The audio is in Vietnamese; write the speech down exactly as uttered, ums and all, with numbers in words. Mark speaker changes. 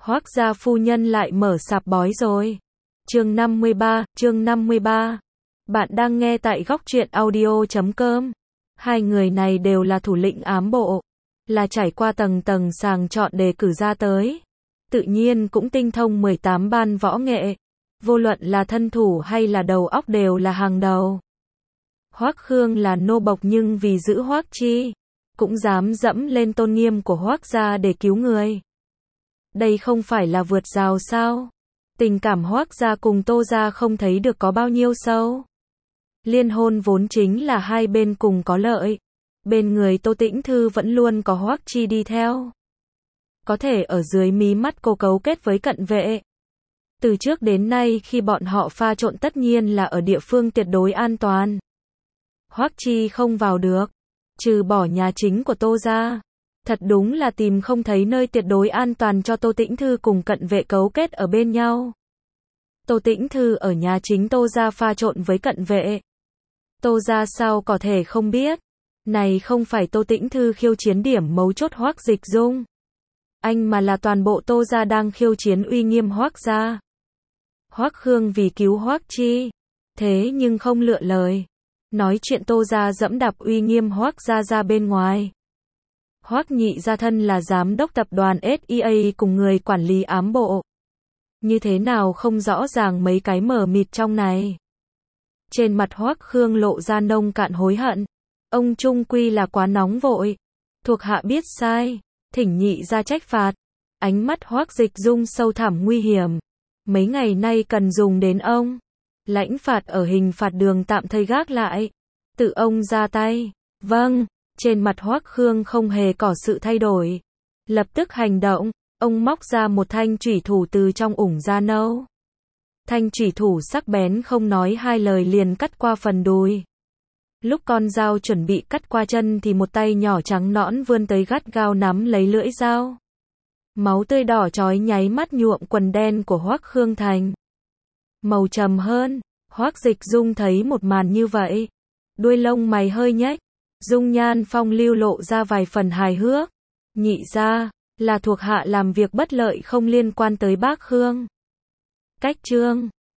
Speaker 1: Hoác gia phu nhân lại mở sạp bói rồi. Chương năm mươi ba, chương năm mươi ba. Bạn đang nghe tại góc truyện audio chấm com. Hai người này đều là thủ lĩnh ám bộ, là trải qua tầng tầng sàng chọn đề cử ra tới. Tự nhiên cũng tinh thông mười tám ban võ nghệ, vô luận là thân thủ hay là đầu óc đều là hàng đầu. Hoác Khương là nô bộc nhưng vì giữ Hoác Chi, cũng dám dẫm lên tôn nghiêm của Hoác gia để cứu người. Đây không phải là vượt rào sao? Tình cảm Hoác gia cùng Tô gia không thấy được có bao nhiêu sâu. Liên hôn vốn chính là hai bên cùng có lợi. Bên người Tô Tĩnh Thư vẫn luôn có Hoác Chi đi theo. Có thể ở dưới mí mắt cô cấu kết với cận vệ. Từ trước đến nay khi bọn họ pha trộn tất nhiên là ở địa phương tuyệt đối an toàn. Hoác Chi không vào được, trừ bỏ nhà chính của Tô gia. Thật đúng là tìm không thấy nơi tuyệt đối an toàn cho Tô Tĩnh Thư cùng cận vệ cấu kết ở bên nhau. Tô Tĩnh Thư ở nhà chính Tô gia pha trộn với cận vệ. Tô gia sao có thể không biết. Này không phải Tô Tĩnh Thư khiêu chiến điểm mấu chốt Hoác Dịch Dung. Anh mà là toàn bộ Tô gia đang khiêu chiến uy nghiêm Hoác gia. Hoác Khương vì cứu Hoác Chi, thế nhưng không lựa lời. Nói chuyện Tô gia dẫm đạp uy nghiêm Hoác gia ra bên ngoài. Hoác Nhị gia thân là giám đốc tập đoàn ét e a cùng người quản lý ám bộ. Như thế nào không rõ ràng mấy cái mờ mịt trong này. Trên mặt Hoác Khương lộ ra nông cạn hối hận. Ông trung quy là quá nóng vội. Thuộc hạ biết sai, thỉnh Nhị gia trách phạt. Ánh mắt Hoác Dịch Dung sâu thẳm nguy hiểm. Mấy ngày nay cần dùng đến ông. Lãnh phạt ở hình phạt đường tạm thời gác lại. Tự ông ra tay. Vâng. Trên mặt Hoác Khương không hề có sự thay đổi. Lập tức hành động, ông móc ra một thanh chủy thủ từ trong ủng da nâu. Thanh chủy thủ sắc bén không nói hai lời liền cắt qua phần đùi. Lúc con dao chuẩn bị cắt qua chân thì một tay nhỏ trắng nõn vươn tới gắt gao nắm lấy lưỡi dao. Máu tươi đỏ chói nháy mắt nhuộm quần đen của Hoác Khương thành màu trầm hơn. Hoác Dịch Dung thấy một màn như vậy, đuôi lông mày hơi nhếch. Dung nhan phong lưu lộ ra vài phần hài hước. Nhị gia, là thuộc hạ làm việc bất lợi không liên quan tới bác Khương. Cách chương